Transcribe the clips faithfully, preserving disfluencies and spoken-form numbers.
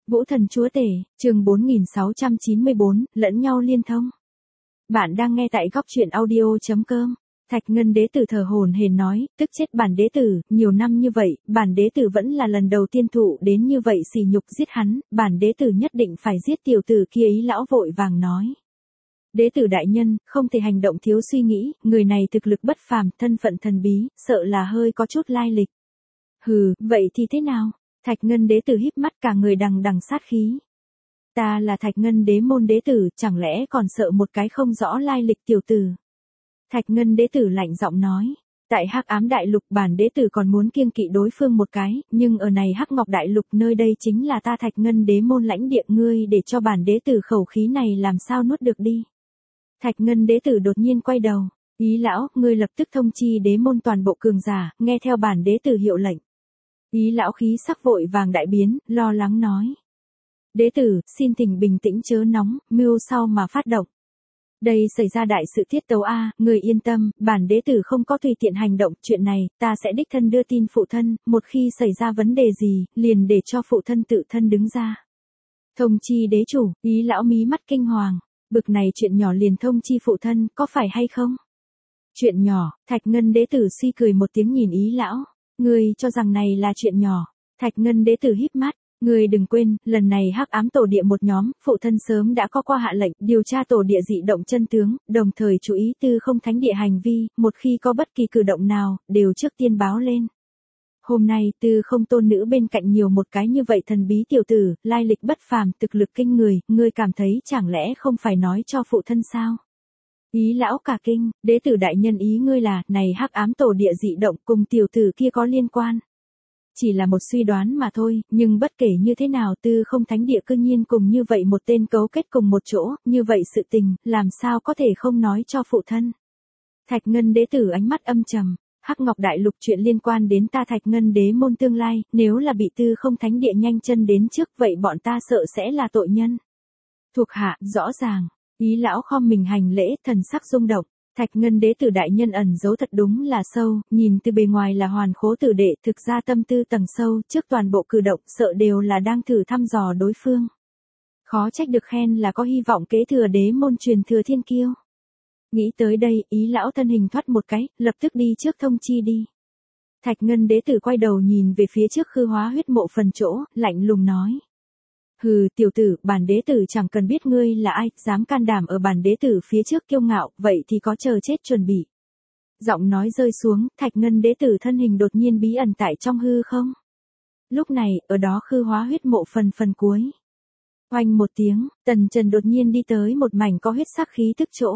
Vũ thần chúa tể, chương bốn nghìn sáu trăm chín mươi bốn, lẫn nhau liên thông. Bạn đang nghe tại góc truyện audio chấm com. Thạch Ngân đế tử thở hổn hển nói, tức chết bản đế tử, nhiều năm như vậy, bản đế tử vẫn là lần đầu tiên thụ đến như vậy sỉ nhục giết hắn, bản đế tử nhất định phải giết tiểu tử kia. Ý lão vội vàng nói. Đế tử đại nhân, không thể hành động thiếu suy nghĩ, người này thực lực bất phàm, thân phận thần bí, sợ là hơi có chút lai lịch. Hừ, vậy thì thế nào? Thạch Ngân đế tử híp mắt, cả người đằng đằng sát khí. Ta là Thạch Ngân đế môn đế tử, chẳng lẽ còn sợ một cái không rõ lai lịch tiểu tử? Thạch Ngân đế tử lạnh giọng nói. Tại Hắc Ám Đại Lục bản đế tử còn muốn kiêng kỵ đối phương một cái, nhưng ở này Hắc Ngọc Đại Lục nơi đây chính là ta Thạch Ngân đế môn lãnh địa, ngươi để cho bản đế tử khẩu khí này làm sao nuốt được đi. Thạch Ngân đế tử đột nhiên quay đầu. Ý lão, ngươi lập tức thông chi đế môn toàn bộ cường giả, nghe theo bản đế tử hiệu lệnh. Ý lão khí sắc vội vàng đại biến, lo lắng nói. Đế tử, xin thỉnh bình tĩnh chớ nóng, mưu sau mà phát động. Đây xảy ra đại sự tiết tấu a, người yên tâm, bản đế tử không có tùy tiện hành động, chuyện này, ta sẽ đích thân đưa tin phụ thân, một khi xảy ra vấn đề gì, liền để cho phụ thân tự thân đứng ra. Thông chi đế chủ, ý lão mí mắt kinh hoàng, bực này chuyện nhỏ liền thông chi phụ thân, có phải hay không? Chuyện nhỏ, Thạch Ngân đế tử suy cười một tiếng nhìn ý lão. Ngươi cho rằng này là chuyện nhỏ. Thạch Ngân đế tử híp mắt. Ngươi đừng quên, lần này Hắc Ám tổ địa một nhóm, phụ thân sớm đã có qua hạ lệnh điều tra tổ địa dị động chân tướng, đồng thời chú ý Tư Không Thánh địa hành vi, một khi có bất kỳ cử động nào, đều trước tiên báo lên. Hôm nay Tư Không tôn nữ bên cạnh nhiều một cái như vậy thần bí tiểu tử, lai lịch bất phàm, thực lực kinh người, ngươi cảm thấy chẳng lẽ không phải nói cho phụ thân sao? Ý lão cả kinh, đế tử đại nhân ý ngươi là, này Hắc Ám tổ địa dị động cùng tiểu tử kia có liên quan. Chỉ là một suy đoán mà thôi, nhưng bất kể như thế nào Tư Không Thánh địa cư nhiên cùng như vậy một tên cấu kết cùng một chỗ, như vậy sự tình, làm sao có thể không nói cho phụ thân. Thạch Ngân đế tử ánh mắt âm trầm, Hắc Ngọc Đại Lục chuyện liên quan đến ta Thạch Ngân đế môn tương lai, nếu là bị Tư Không Thánh địa nhanh chân đến trước, vậy bọn ta sợ sẽ là tội nhân. Thuộc hạ, rõ ràng. Ý lão khom mình hành lễ, thần sắc rung động. Thạch Ngân đế tử đại nhân ẩn giấu thật đúng là sâu, nhìn từ bề ngoài là hoàn khố tử đệ, thực ra tâm tư tầng sâu, trước toàn bộ cử động sợ đều là đang thử thăm dò đối phương. Khó trách được khen là có hy vọng kế thừa đế môn truyền thừa thiên kiêu. Nghĩ tới đây, ý lão thân hình thoát một cái, lập tức đi trước thông chi đi. Thạch Ngân đế tử quay đầu nhìn về phía trước Khư Hóa huyết mộ phần chỗ, lạnh lùng nói. Hừ, tiểu tử, bản đế tử chẳng cần biết ngươi là ai, dám can đảm ở bản đế tử phía trước kiêu ngạo, vậy thì có chờ chết chuẩn bị. Giọng nói rơi xuống, Thạch Ngân đế tử thân hình đột nhiên bí ẩn tại trong hư không. Lúc này, ở đó Khư Hóa huyết mộ phần phần cuối. Oanh một tiếng, Tần Trần đột nhiên đi tới một mảnh có huyết sắc khí tức chỗ.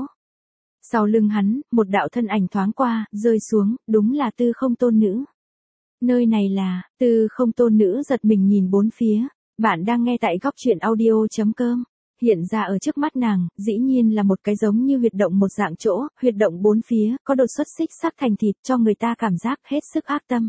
Sau lưng hắn, một đạo thân ảnh thoáng qua, rơi xuống, đúng là Tư Không tôn nữ. Nơi này là, Tư Không tôn nữ giật mình nhìn bốn phía. Bạn đang nghe tại góc truyện audio chấm com. Hiện ra ở trước mắt nàng, dĩ nhiên là một cái giống như huyệt động một dạng chỗ, huyệt động bốn phía, có đột xuất xích sắc thành thịt cho người ta cảm giác hết sức ác tâm.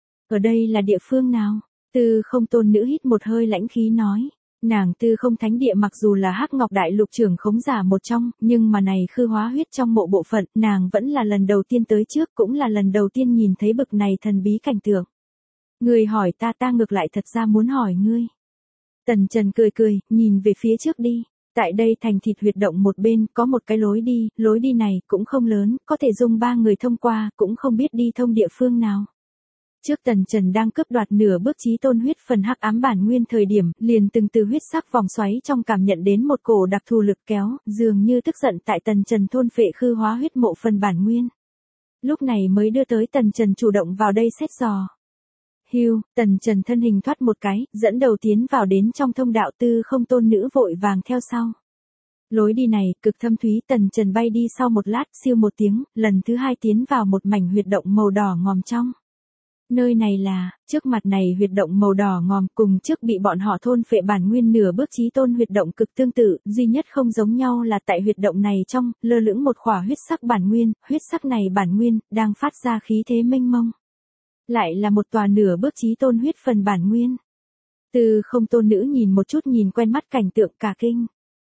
Ở đây là địa phương nào? Tư Không tôn nữ hít một hơi lãnh khí nói. Nàng Tư Không Thánh địa mặc dù là Hắc Ngọc Đại Lục trưởng khống giả một trong, nhưng mà này Khư Hóa huyết trong mộ bộ phận, nàng vẫn là lần đầu tiên tới trước, cũng là lần đầu tiên nhìn thấy bực này thần bí cảnh tượng. Người hỏi ta ta ngược lại thật ra muốn hỏi ngươi. Tần Trần cười cười, nhìn về phía trước đi. Tại đây thành thịt huyệt động một bên, có một cái lối đi, lối đi này cũng không lớn, có thể dùng ba người thông qua, cũng không biết đi thông địa phương nào. Trước Tần Trần đang cướp đoạt nửa bước chí tôn huyết phần Hắc Ám bản nguyên thời điểm, liền từng từ huyết sắc vòng xoáy trong cảm nhận đến một cổ đặc thù lực kéo, dường như tức giận tại Tần Trần thôn phệ Khư Hóa huyết mộ phần bản nguyên. Lúc này mới đưa tới Tần Trần chủ động vào đây xét dò. Hưu, Tần Trần thân hình thoát một cái, dẫn đầu tiến vào đến trong thông đạo. Tư Không tôn nữ vội vàng theo sau. Lối đi này, cực thâm thúy. Tần Trần bay đi sau một lát, siêu một tiếng, lần thứ hai tiến vào một mảnh huyệt động màu đỏ ngòm trong. Nơi này là, trước mặt này huyệt động màu đỏ ngòm cùng trước bị bọn họ thôn phệ bản nguyên nửa bước chí tôn huyệt động cực tương tự, duy nhất không giống nhau là tại huyệt động này trong, lơ lửng một khỏa huyết sắc bản nguyên, huyết sắc này bản nguyên, đang phát ra khí thế mênh mông. Lại là một tòa nửa bước chí tôn huyết phần bản nguyên. Tư Không tôn nữ nhìn một chút nhìn quen mắt cảnh tượng cả kinh.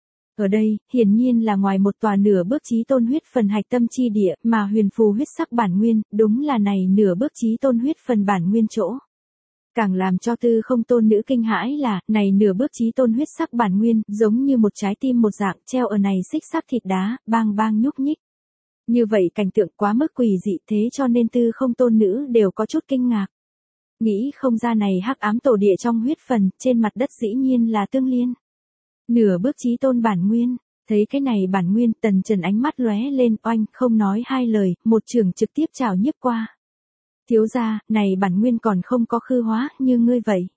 Ở đây, hiển nhiên là ngoài một tòa nửa bước chí tôn huyết phần hạch tâm chi địa, mà huyền phù huyết sắc bản nguyên, đúng là này nửa bước chí tôn huyết phần bản nguyên chỗ. Càng làm cho Tư Không tôn nữ kinh hãi là, này nửa bước chí tôn huyết sắc bản nguyên, giống như một trái tim một dạng treo ở này xích sắc thịt đá, bang bang nhúc nhích. Như vậy cảnh tượng quá mức quỷ dị, thế cho nên Tư Không tôn nữ đều có chút kinh ngạc. Nghĩ không ra này hắc ám tổ địa trong huyết phần, trên mặt đất dĩ nhiên là tương liên. Nửa bước chí tôn bản nguyên, thấy cái này bản nguyên, Tần Trần ánh mắt lóe lên, oanh, không nói hai lời, một trường trực tiếp chảo nhiếp qua. Thiếu gia, này bản nguyên còn không có khư hóa, như ngươi vậy.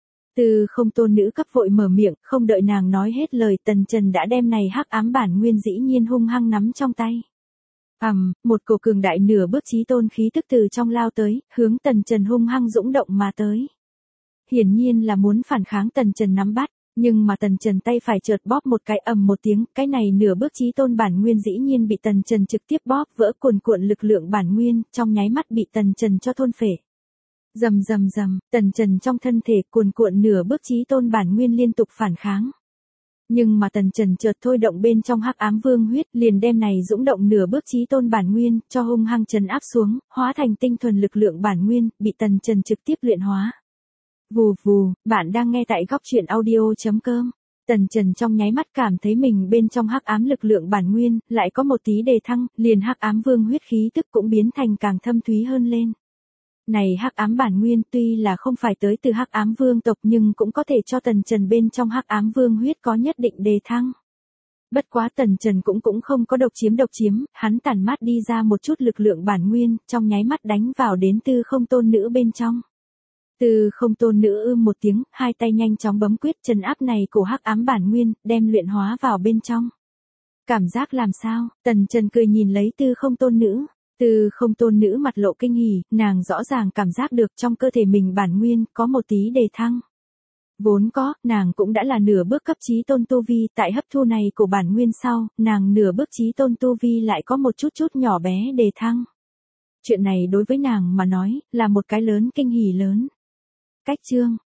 Tư Không tôn nữ cấp vội mở miệng, không đợi nàng nói hết lời, Tần Trần đã đem này hắc ám bản nguyên dĩ nhiên hung hăng nắm trong tay. Ầm, um, một cổ cường đại nửa bước chí tôn khí tức từ trong lao tới, hướng Tần Trần hung hăng dũng động mà tới. Hiển nhiên là muốn phản kháng Tần Trần nắm bắt, nhưng mà Tần Trần tay phải chợt bóp một cái, ầm một tiếng, cái này nửa bước chí tôn bản nguyên dĩ nhiên bị Tần Trần trực tiếp bóp vỡ, cuồn cuộn lực lượng bản nguyên, trong nháy mắt bị Tần Trần cho thôn phệ. Rầm rầm rầm, Tần Trần trong thân thể cuồn cuộn nửa bước chí tôn bản nguyên liên tục phản kháng. Nhưng mà Tần Trần chợt thôi động bên trong hắc ám vương huyết, liền đem này dũng động nửa bước chí tôn bản nguyên, cho hung hăng trấn áp xuống, hóa thành tinh thuần lực lượng bản nguyên, bị Tần Trần trực tiếp luyện hóa. Vù vù, bạn đang nghe tại góc truyện audio chấm com. Tần Trần trong nháy mắt cảm thấy mình bên trong hắc ám lực lượng bản nguyên, lại có một tí đề thăng, liền hắc ám vương huyết khí tức cũng biến thành càng thâm thúy hơn lên. Này hắc ám bản nguyên tuy là không phải tới từ hắc ám vương tộc nhưng cũng có thể cho Tần Trần bên trong hắc ám vương huyết có nhất định đề thăng. Bất quá Tần Trần cũng cũng không có độc chiếm độc chiếm, hắn tản mát đi ra một chút lực lượng bản nguyên, trong nháy mắt đánh vào đến Tư Không tôn nữ bên trong. Tư Không tôn nữ ưm một tiếng, hai tay nhanh chóng bấm quyết trấn áp này cổ hắc ám bản nguyên, đem luyện hóa vào bên trong. Cảm giác làm sao? Tần Trần cười nhìn lấy Tư Không tôn nữ. Tư Không tôn nữ mặt lộ kinh hỉ, nàng rõ ràng cảm giác được trong cơ thể mình bản nguyên có một tí đề thăng. Vốn có, nàng cũng đã là nửa bước cấp chí tôn tu vi, tại hấp thu này của bản nguyên sau, nàng nửa bước chí tôn tu vi lại có một chút chút nhỏ bé đề thăng. Chuyện này đối với nàng mà nói, là một cái lớn kinh hỉ lớn. Cách chương,